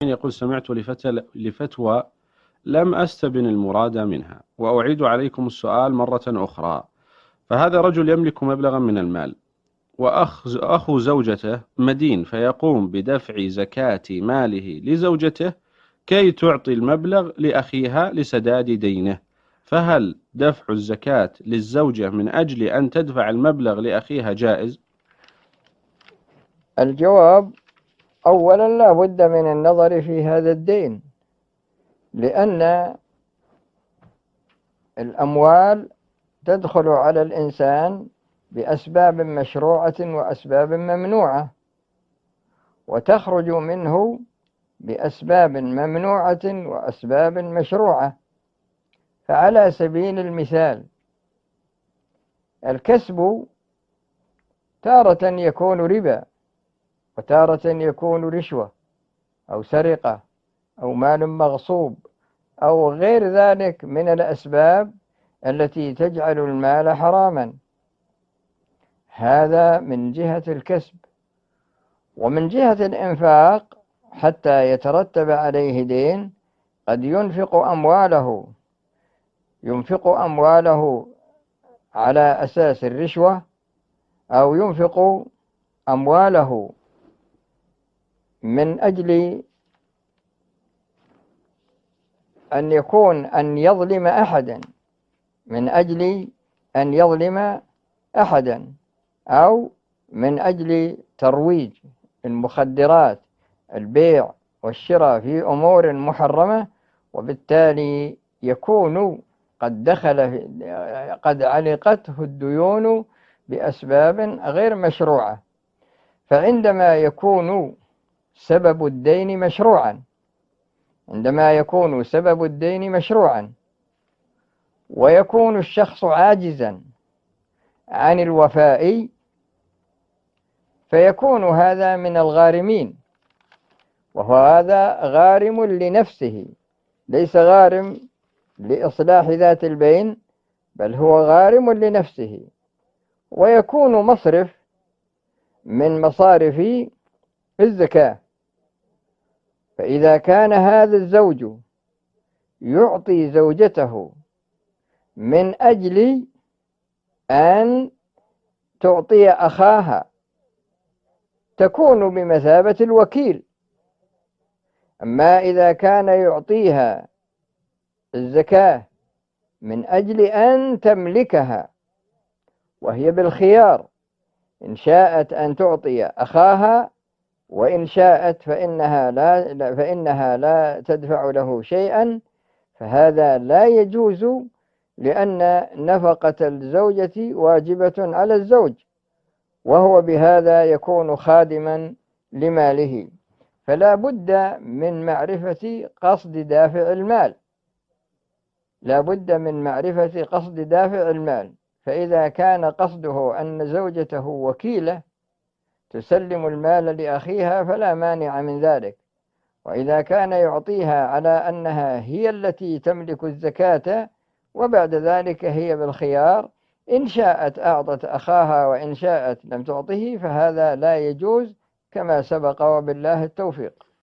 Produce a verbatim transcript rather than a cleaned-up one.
يقول: سمعت لفتل- لفتوى لم أستبن المراد منها، وأعيد عليكم السؤال مرة أخرى. فهذا رجل يملك مبلغا من المال، وأخ أخو زوجته مدين، فيقوم بدفع زكاة ماله لزوجته كي تعطي المبلغ لأخيها لسداد دينه، فهل دفع الزكاة للزوجة من أجل أن تدفع المبلغ لأخيها جائز؟ الجواب: أولا لا بد من النظر في هذا الدين، لأن الأموال تدخل على الإنسان بأسباب مشروعة وأسباب ممنوعة، وتخرج منه بأسباب ممنوعة وأسباب مشروعة. فعلى سبيل المثال، الكسب تارة يكون ربا، وتارة يكون رشوة أو سرقة أو مال مغصوب أو غير ذلك من الأسباب التي تجعل المال حراما. هذا من جهة الكسب. ومن جهة الإنفاق، حتى يترتب عليه دين، قد ينفق أمواله ينفق أمواله على أساس الرشوة، أو ينفق أمواله من أجل أن يكون أن يظلم أحدا من أجل أن يظلم أحدا أو من أجل ترويج المخدرات، البيع والشراء في أمور محرمة، وبالتالي يكون قد دخل قد علقته الديون بأسباب غير مشروعة. فعندما يكون سبب الدين مشروعا عندما يكون سبب الدين مشروعا ويكون الشخص عاجزا عن الوفاء، فيكون هذا من الغارمين، وهو هذا غارم لنفسه، ليس غارم لإصلاح ذات البين، بل هو غارم لنفسه، ويكون مصرف من مصارف الزكاة. فإذا كان هذا الزوج يعطي زوجته من أجل أن تعطي أخاها، تكون بمثابة الوكيل. أما إذا كان يعطيها الزكاة من أجل أن تملكها، وهي بالخيار، إن شاءت أن تعطي أخاها، وإن شاءت فإنها لا, فإنها لا تدفع له شيئا، فهذا لا يجوز، لأن نفقة الزوجة واجبة على الزوج، وهو بهذا يكون خادما لماله. فلا بد من معرفة قصد دافع المال لا بد من معرفة قصد دافع المال فإذا كان قصده أن زوجته وكيلة تسلم المال لأخيها فلا مانع من ذلك، وإذا كان يعطيها على أنها هي التي تملك الزكاة وبعد ذلك هي بالخيار، إن شاءت أعطت أخاها وإن شاءت لم تعطه، فهذا لا يجوز كما سبق، وبالله التوفيق.